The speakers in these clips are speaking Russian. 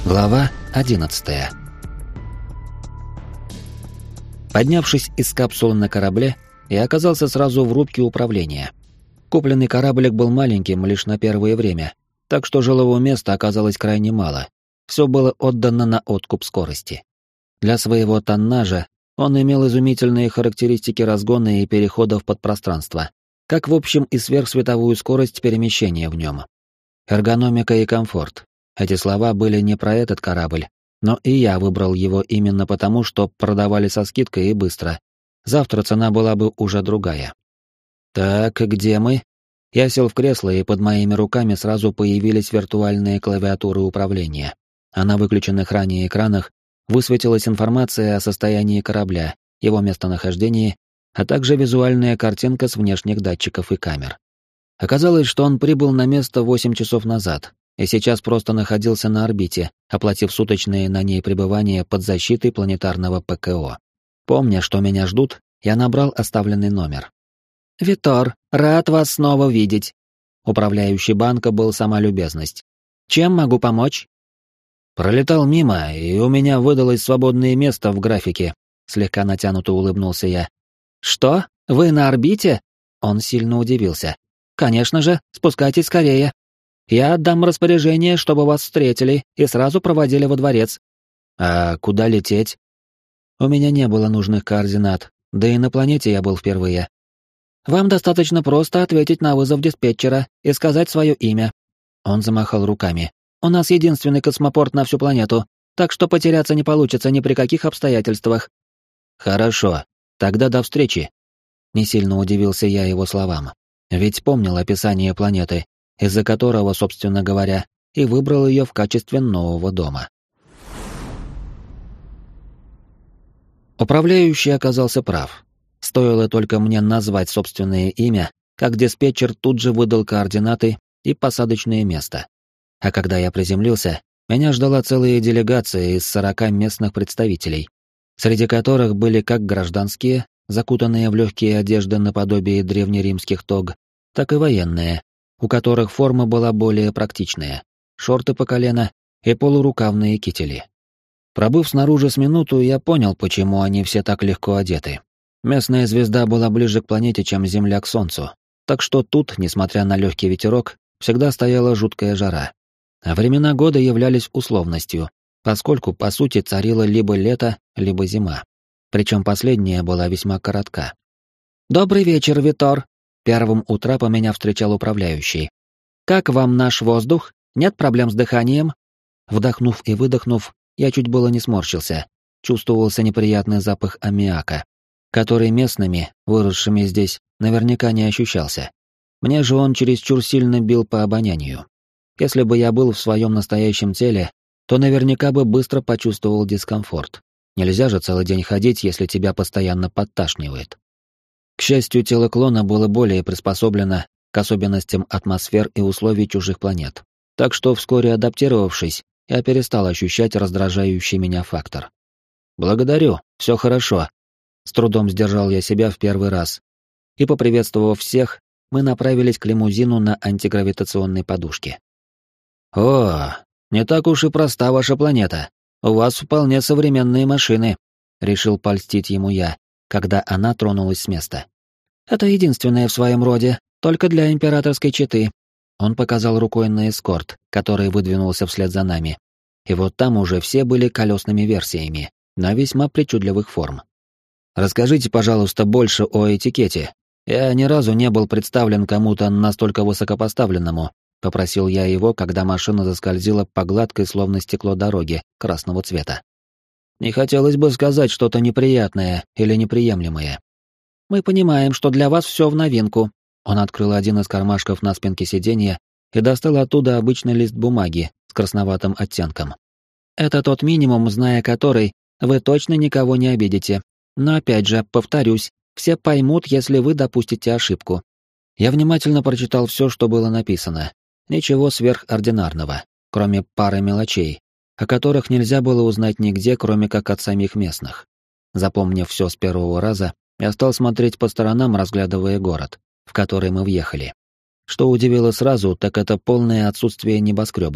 Глава 11. Поднявшись из капсулы на корабле, я оказался сразу в рубке управления. Купленный кораблик был маленьким лишь на первое время, так что жилого места оказалось крайне мало. Все было отдано на откуп скорости. Для своего тоннажа он имел изумительные характеристики разгона и перехода в подпространство, как в общем и сверхсветовую скорость перемещения в нем. Эргономика и комфорт. Эти слова были не про этот корабль, но и я выбрал его именно потому, что продавали со скидкой и быстро. Завтра цена была бы уже другая. Так, где мы? Я сел в кресло, и под моими руками сразу появились виртуальные клавиатуры управления. А на выключенных ранее экранах высветилась информация о состоянии корабля, его местонахождении, а также визуальная картинка с внешних датчиков и камер. Оказалось, что он прибыл на место 8 часов назад, и сейчас просто находился на орбите, оплатив суточные на ней пребывания под защитой планетарного ПКО. Помня, что меня ждут, я набрал оставленный номер. «Витор, рад вас снова видеть». Управляющий банка был сама любезность. «Чем могу помочь?» «Пролетал мимо, и у меня выдалось свободное место в графике», слегка натянуто улыбнулся я. «Что? Вы на орбите?» Он сильно удивился. «Конечно же, спускайтесь скорее. Я отдам распоряжение, чтобы вас встретили и сразу проводили во дворец». «А куда лететь?» У меня не было нужных координат, да и на планете я был впервые. «Вам достаточно просто ответить на вызов диспетчера и сказать свое имя». Он замахал руками. «У нас единственный космопорт на всю планету, так что потеряться не получится ни при каких обстоятельствах». «Хорошо, тогда до встречи». Не сильно удивился я его словам, ведь помнил описание планеты, из-за которого, собственно говоря, и выбрал ее в качестве нового дома. Управляющий оказался прав. Стоило только мне назвать собственное имя, как диспетчер тут же выдал координаты и посадочное место. А когда я приземлился, меня ждала целая делегация из 40 местных представителей, среди которых были как гражданские, закутанные в легкие одежды наподобие древнеримских тог, так и военные, у которых форма была более практичная, шорты по колено и полурукавные кители. Пробыв снаружи с минуту, я понял, почему они все так легко одеты. Местная звезда была ближе к планете, чем Земля к Солнцу, так что тут, несмотря на легкий ветерок, всегда стояла жуткая жара. А времена года являлись условностью, поскольку, по сути, царило либо лето, либо зима. Причем последняя была весьма коротка. «Добрый вечер, Витор!» Первым у трапа меня встречал управляющий. «Как вам наш воздух? Нет проблем с дыханием?» Вдохнув и выдохнув, я чуть было не сморщился. Чувствовался неприятный запах аммиака, который местными, выросшими здесь, наверняка не ощущался. Мне же он чересчур сильно бил по обонянию. Если бы я был в своем настоящем теле, то наверняка бы быстро почувствовал дискомфорт. Нельзя же целый день ходить, если тебя постоянно подташнивает. К счастью, тело клона было более приспособлено к особенностям атмосфер и условий чужих планет. Так что, вскоре адаптировавшись, я перестал ощущать раздражающий меня фактор. «Благодарю, все хорошо». С трудом сдержал я себя в первый раз. И, поприветствовав всех, мы направились к лимузину на антигравитационной подушке. «О, не так уж и проста ваша планета. У вас вполне современные машины», — решил польстить ему я, когда она тронулась с места. «Это единственное в своем роде, только для императорской четы». Он показал рукой на эскорт, который выдвинулся вслед за нами. И вот там уже все были колесными версиями, но весьма причудливых форм. «Расскажите, пожалуйста, больше о этикете. Я ни разу не был представлен кому-то настолько высокопоставленному», — попросил я его, когда машина заскользила по гладкой, словно стекло дороги, красного цвета. «Не хотелось бы сказать что-то неприятное или неприемлемое». «Мы понимаем, что для вас все в новинку». Он открыл один из кармашков на спинке сиденья и достал оттуда обычный лист бумаги с красноватым оттенком. «Это тот минимум, зная который, вы точно никого не обидите. Но опять же, повторюсь, все поймут, если вы допустите ошибку». Я внимательно прочитал все, что было написано. Ничего сверхординарного, кроме пары мелочей, о которых нельзя было узнать нигде, кроме как от самих местных. Запомнив все с первого раза, я стал смотреть по сторонам, разглядывая город, в который мы въехали. Что удивило сразу, так это полное отсутствие небоскребов.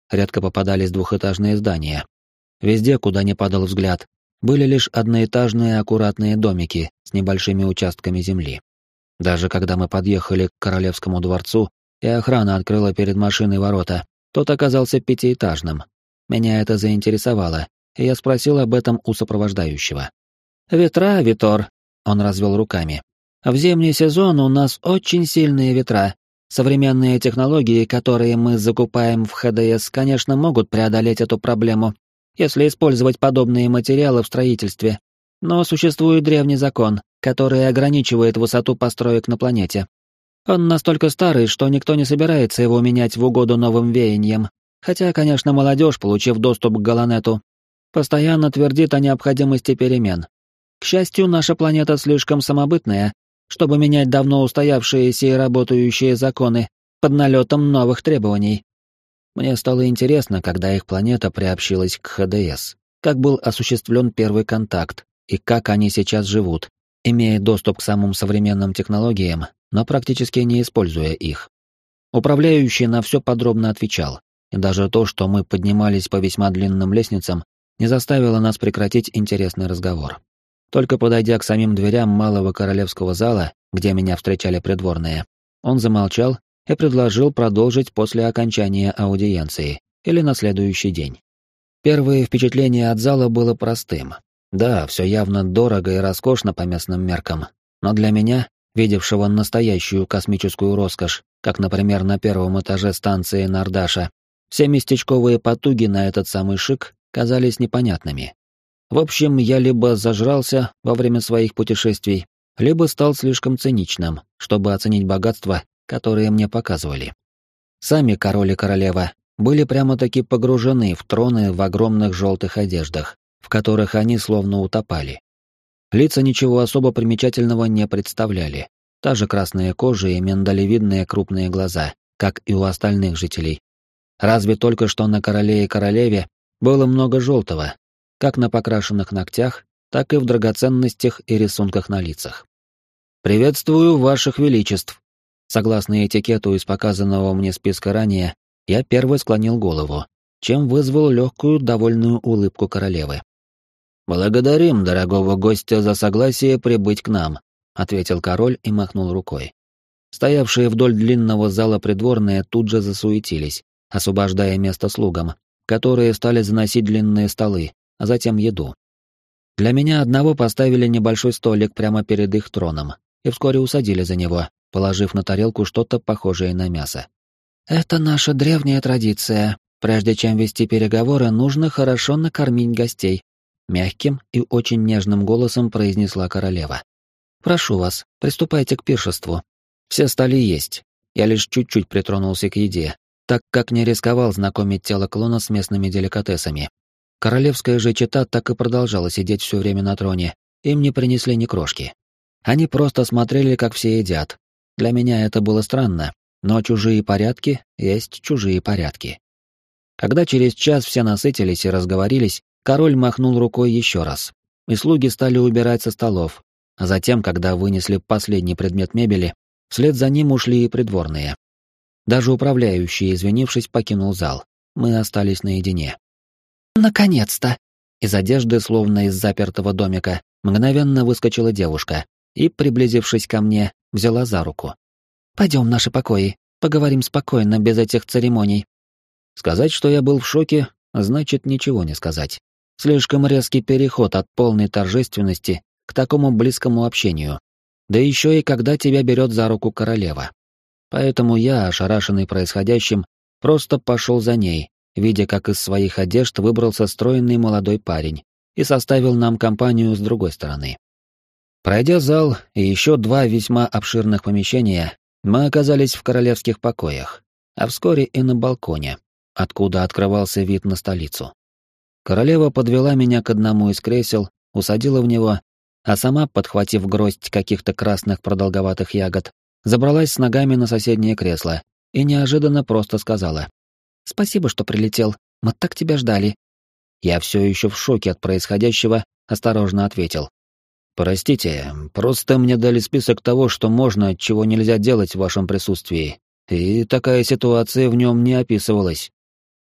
редко попадались двухэтажные здания. Везде, куда ни падал взгляд, были лишь одноэтажные аккуратные домики с небольшими участками земли. Даже когда мы подъехали к Королевскому дворцу, и охрана открыла перед машиной ворота, тот оказался пятиэтажным. Меня это заинтересовало, и я спросил об этом у сопровождающего. «Ветра, Витор», — он развел руками. «В зимний сезон у нас очень сильные ветра. Современные технологии, которые мы закупаем в ХДС, конечно, могут преодолеть эту проблему, если использовать подобные материалы в строительстве. Но существует древний закон, который ограничивает высоту построек на планете. Он настолько старый, что никто не собирается его менять в угоду новым веяниям. Хотя, конечно, молодежь, получив доступ к Галанету, постоянно твердит о необходимости перемен. К счастью, наша планета слишком самобытная, чтобы менять давно устоявшиеся и работающие законы под налетом новых требований. Мне стало интересно, когда их планета приобщилась к ХДС, как был осуществлен первый контакт и как они сейчас живут, имея доступ к самым современным технологиям, но практически не используя их. Управляющий на все подробно отвечал, и даже то, что мы поднимались по весьма длинным лестницам, не заставило нас прекратить интересный разговор. Только подойдя к самим дверям малого королевского зала, где меня встречали придворные, он замолчал и предложил продолжить после окончания аудиенции или на следующий день. Первое впечатление от зала было простым. Да, все явно дорого и роскошно по местным меркам, но для меня, видевшего настоящую космическую роскошь, как, например, на первом этаже станции Нардаша, все местечковые потуги на этот самый шик казались непонятными. В общем, я либо зажрался во время своих путешествий, либо стал слишком циничным, чтобы оценить богатства, которые мне показывали. Сами король и королева были прямо-таки погружены в троны в огромных желтых одеждах, в которых они словно утопали. Лица ничего особо примечательного не представляли. Та же красная кожа и миндалевидные крупные глаза, как и у остальных жителей. Разве только что на короле и королеве было много желтого, как на покрашенных ногтях, так и в драгоценностях и рисунках на лицах. «Приветствую ваших величеств!» Согласно этикету из показанного мне списка ранее, я первый склонил голову, чем вызвал легкую, довольную улыбку королевы. «Благодарим дорогого гостя за согласие прибыть к нам», — ответил король и махнул рукой. Стоявшие вдоль длинного зала придворные тут же засуетились, освобождая место слугам, которые стали заносить длинные столы, а затем еду. Для меня одного поставили небольшой столик прямо перед их троном и вскоре усадили за него, положив на тарелку что-то похожее на мясо. «Это наша древняя традиция. Прежде чем вести переговоры, нужно хорошо накормить гостей», — мягким и очень нежным голосом произнесла королева. «Прошу вас, приступайте к пиршеству. Все стали есть. Я лишь чуть-чуть притронулся к еде, так как не рисковал знакомить тело клона с местными деликатесами. Королевская же чета так и продолжала сидеть все время на троне, им не принесли ни крошки. Они просто смотрели, как все едят. Для меня это было странно, но чужие порядки есть чужие порядки. Когда через час все насытились и разговорились, король махнул рукой еще раз, и слуги стали убирать со столов, а затем, когда вынесли последний предмет мебели, вслед за ним ушли и придворные. Даже управляющий, извинившись, покинул зал. Мы остались наедине. «Наконец-то!» Из одежды, словно из запертого домика, мгновенно выскочила девушка и, приблизившись ко мне, взяла за руку. «Пойдем в наши покои, поговорим спокойно, без этих церемоний». Сказать, что я был в шоке, значит ничего не сказать. Слишком резкий переход от полной торжественности к такому близкому общению. Да еще и когда тебя берет за руку королева. Поэтому я, ошарашенный происходящим, просто пошел за ней, видя, как из своих одежд выбрался стройный молодой парень и составил нам компанию с другой стороны. Пройдя зал и еще два весьма обширных помещения, мы оказались в королевских покоях, а вскоре и на балконе, откуда открывался вид на столицу. Королева подвела меня к одному из кресел, усадила в него, а сама, подхватив гроздь каких-то красных продолговатых ягод, забралась с ногами на соседнее кресло и неожиданно просто сказала: «Спасибо, что прилетел. Мы так тебя ждали». Я все еще в шоке от происходящего, осторожно ответил: «Простите, просто мне дали список того, что можно, чего нельзя делать в вашем присутствии, и такая ситуация в нем не описывалась».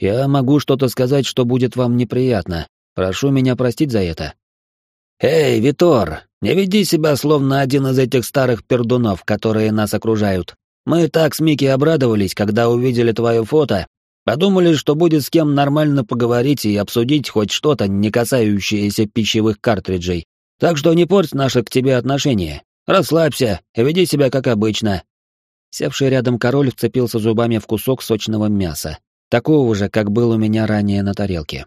Я могу что-то сказать, что будет вам неприятно. Прошу меня простить за это». «Эй, Витор, не веди себя словно один из этих старых пердунов, которые нас окружают. Мы так с Микки обрадовались, когда увидели твое фото. Подумали, что будет с кем нормально поговорить и обсудить хоть что-то, не касающееся пищевых картриджей. Так что не порть наши к тебе отношения. Расслабься и веди себя как обычно». Севший рядом король вцепился зубами в кусок сочного мяса, такого же, как был у меня ранее на тарелке.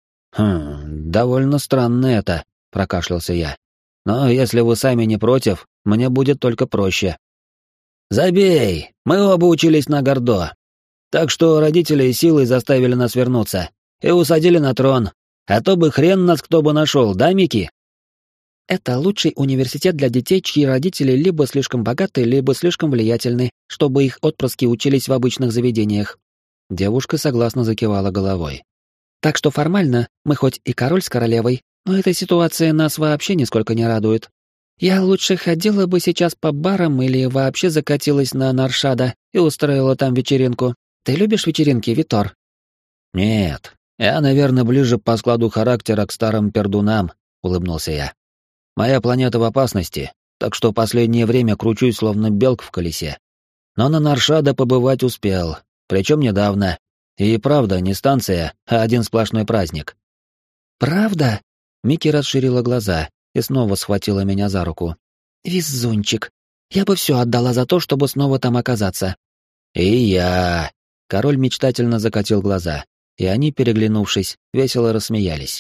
Довольно странно это», — прокашлялся я. «Но если вы сами не против, мне будет только проще». «Забей! Мы оба учились на Гордо. Так что родители силой заставили нас вернуться и усадили на трон. А то бы хрен нас кто бы нашел, да, Микки?» Это лучший университет для детей, чьи родители либо слишком богаты, либо слишком влиятельны, чтобы их отпрыски учились в обычных заведениях. Девушка согласно закивала головой. Так что формально мы хоть и король с королевой, но эта ситуация нас вообще нисколько не радует. Я лучше ходила бы сейчас по барам или вообще закатилась на Наршада и устроила там вечеринку. Ты любишь вечеринки, Витор? Нет, я, наверное, ближе по складу характера к старым пердунам, улыбнулся я. Моя планета в опасности, так что последнее время кручусь словно белка в колесе. Но на Наршада побывать успел, причем недавно. И правда, не станция, а один сплошной праздник. Правда? Микки расширила глаза и снова схватила меня за руку. Везунчик. Я бы все отдала за то, чтобы снова там оказаться. И я. Король мечтательно закатил глаза, и они, переглянувшись, весело рассмеялись.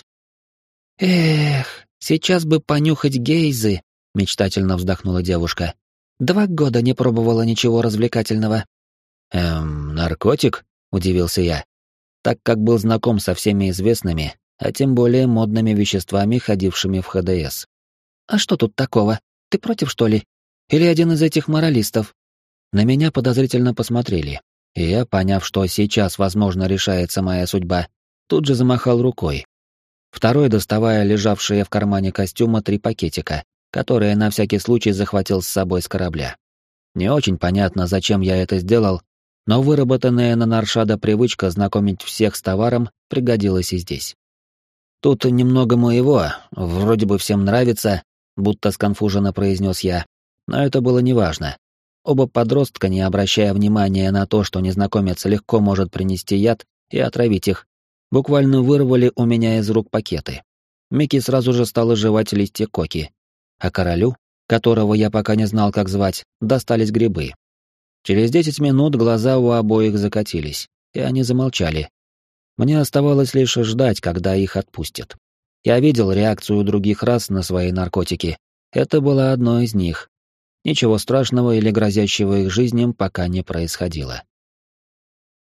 Эх, сейчас бы понюхать гейзы, мечтательно вздохнула девушка. 2 года не пробовала ничего развлекательного. Наркотик? Удивился я, так как был знаком со всеми известными, а тем более модными веществами, ходившими в ХДС. А что тут такого? Ты против, что ли? Или один из этих моралистов? На меня подозрительно посмотрели, и я, поняв, что сейчас, возможно, решается моя судьба, тут же замахал рукой. Второй, доставая лежавшие в кармане костюма 3 пакетика, которые на всякий случай захватил с собой с корабля. Не очень понятно, зачем я это сделал, но выработанная на Наршада привычка знакомить всех с товаром пригодилась и здесь. «Тут немного моего, вроде бы всем нравится», будто сконфуженно произнес я, но это было неважно. Оба подростка, не обращая внимания на то, что незнакомец легко может принести яд и отравить их, буквально вырвали у меня из рук пакеты. Микки сразу же стала жевать листья коки, а королю, которого я пока не знал, как звать, достались грибы. Через 10 минут глаза у обоих закатились, и они замолчали. Мне оставалось лишь ждать, когда их отпустят. Я видел реакцию других рас на свои наркотики. Это было одно из них. Ничего страшного или грозящего их жизням пока не происходило.